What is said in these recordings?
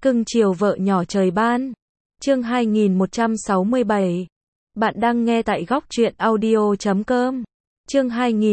Cưng chiều vợ nhỏ trời ban. Chương 2167. Bạn đang nghe tại góc truyện audio.com. Chương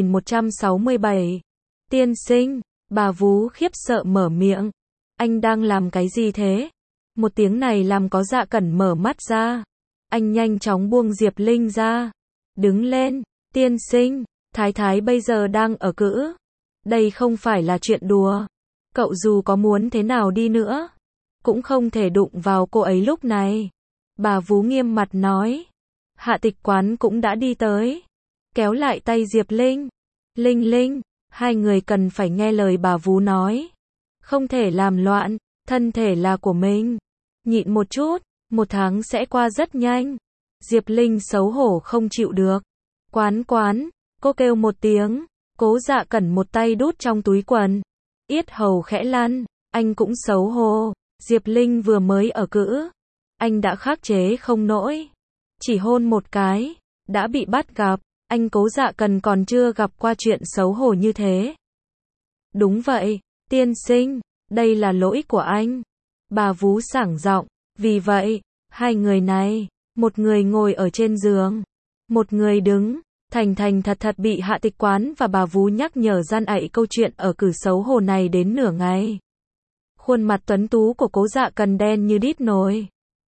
2167. Tiên sinh, bà Vú khiếp sợ mở miệng. Anh đang làm cái gì thế? Một tiếng này làm có Dạ Cẩn mở mắt ra. Anh nhanh chóng buông Diệp Linh ra. Đứng lên, tiên sinh, thái thái bây giờ đang ở cữ. Đây không phải là chuyện đùa. Cậu dù có muốn thế nào đi nữa, cũng không thể đụng vào cô ấy lúc này. Bà Vú nghiêm mặt nói. Hạ Tịch Quán cũng đã đi tới, kéo lại tay Diệp Linh. Linh Linh, hai người cần phải nghe lời bà Vú nói. Không thể làm loạn, thân thể là của mình. Nhịn một chút, 1 tháng sẽ qua rất nhanh. Diệp Linh xấu hổ không chịu được. Quán quán, cô kêu một tiếng. Cố Dạ Cẩn một tay đút trong túi quần. Yết hầu khẽ lăn, anh cũng xấu hổ. Diệp Linh vừa mới ở cữ, anh đã khắc chế không nổi. Chỉ hôn một cái, đã bị bắt gặp. Anh Cố Dạ Cẩn còn chưa gặp qua chuyện xấu hổ như thế. Đúng vậy, tiên sinh, đây là lỗi của anh. Bà Vú sảng giọng. Vì vậy, hai người này, một người ngồi ở trên giường, một người đứng, thành thành thật thật bị Hạ Tịch Quán và bà Vú nhắc nhở gian ạy câu chuyện ở cử xấu hổ này đến nửa ngày. Khuôn mặt tuấn tú của Cố Dạ Cẩn đen như đít nồi.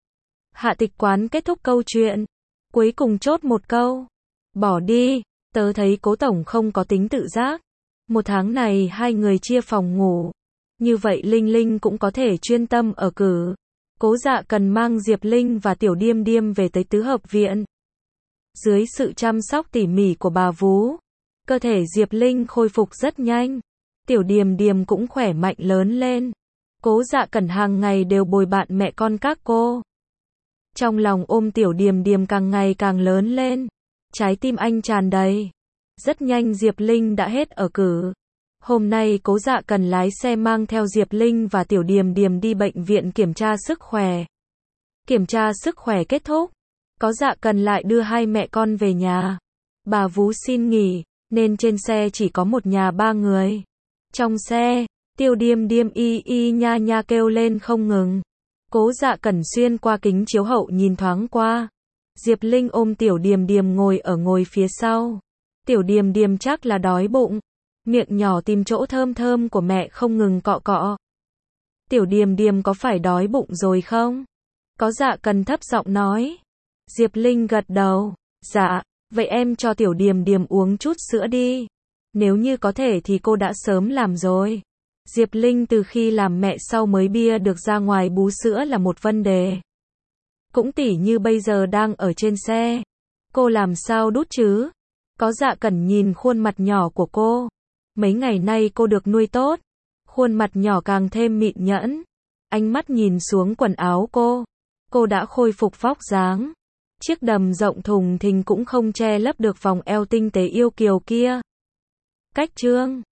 Hạ Tịch Quán kết thúc câu chuyện, cuối cùng chốt một câu. Bỏ đi, tớ thấy Cố tổng không có tính tự giác. 1 tháng này hai người chia phòng ngủ. Như vậy Linh Linh cũng có thể chuyên tâm ở cử. Cố Dạ Cẩn mang Diệp Linh và Tiểu Điềm Điềm về tới tứ hợp viện. Dưới sự chăm sóc tỉ mỉ của bà Vú, cơ thể Diệp Linh khôi phục rất nhanh. Tiểu Điềm Điềm cũng khỏe mạnh lớn lên. Cố Dạ Cẩn hàng ngày đều bồi bạn mẹ con các cô. Trong lòng ôm Tiểu Điềm Điềm càng ngày càng lớn lên. Trái tim anh tràn đầy. Rất nhanh Diệp Linh đã hết ở cử. Hôm nay Cố Dạ Cẩn lái xe mang theo Diệp Linh và Tiểu Điềm Điềm đi bệnh viện kiểm tra sức khỏe. Kiểm tra sức khỏe kết thúc, Cố Dạ Cẩn lại đưa hai mẹ con về nhà. Bà Vú xin nghỉ, nên trên xe chỉ có một nhà 3 người. Trong xe, Tiểu Điềm Điềm y y nha nha kêu lên không ngừng. Cố Dạ Cẩn xuyên qua kính chiếu hậu nhìn thoáng qua. Diệp Linh ôm Tiểu Điềm Điềm ngồi phía sau. Tiểu Điềm Điềm chắc là đói bụng. Miệng nhỏ tìm chỗ thơm thơm của mẹ không ngừng cọ cọ. Tiểu Điềm Điềm có phải đói bụng rồi không? Cố Dạ Cẩn thấp giọng nói. Diệp Linh gật đầu. Dạ, vậy em cho Tiểu Điềm Điềm uống chút sữa đi. Nếu như có thể thì cô đã sớm làm rồi. Diệp Linh từ khi làm mẹ sau mới bia được ra ngoài bú sữa là một vấn đề. Cũng tỉ như bây giờ đang ở trên xe. Cô làm sao đút chứ? Cố Dạ Cẩn nhìn khuôn mặt nhỏ của cô. Mấy ngày nay cô được nuôi tốt. Khuôn mặt nhỏ càng thêm mịn nhẵn. Ánh mắt nhìn xuống quần áo cô. Cô đã khôi phục vóc dáng. Chiếc đầm rộng thùng thình cũng không che lấp được vòng eo tinh tế yêu kiều kia. Cách chương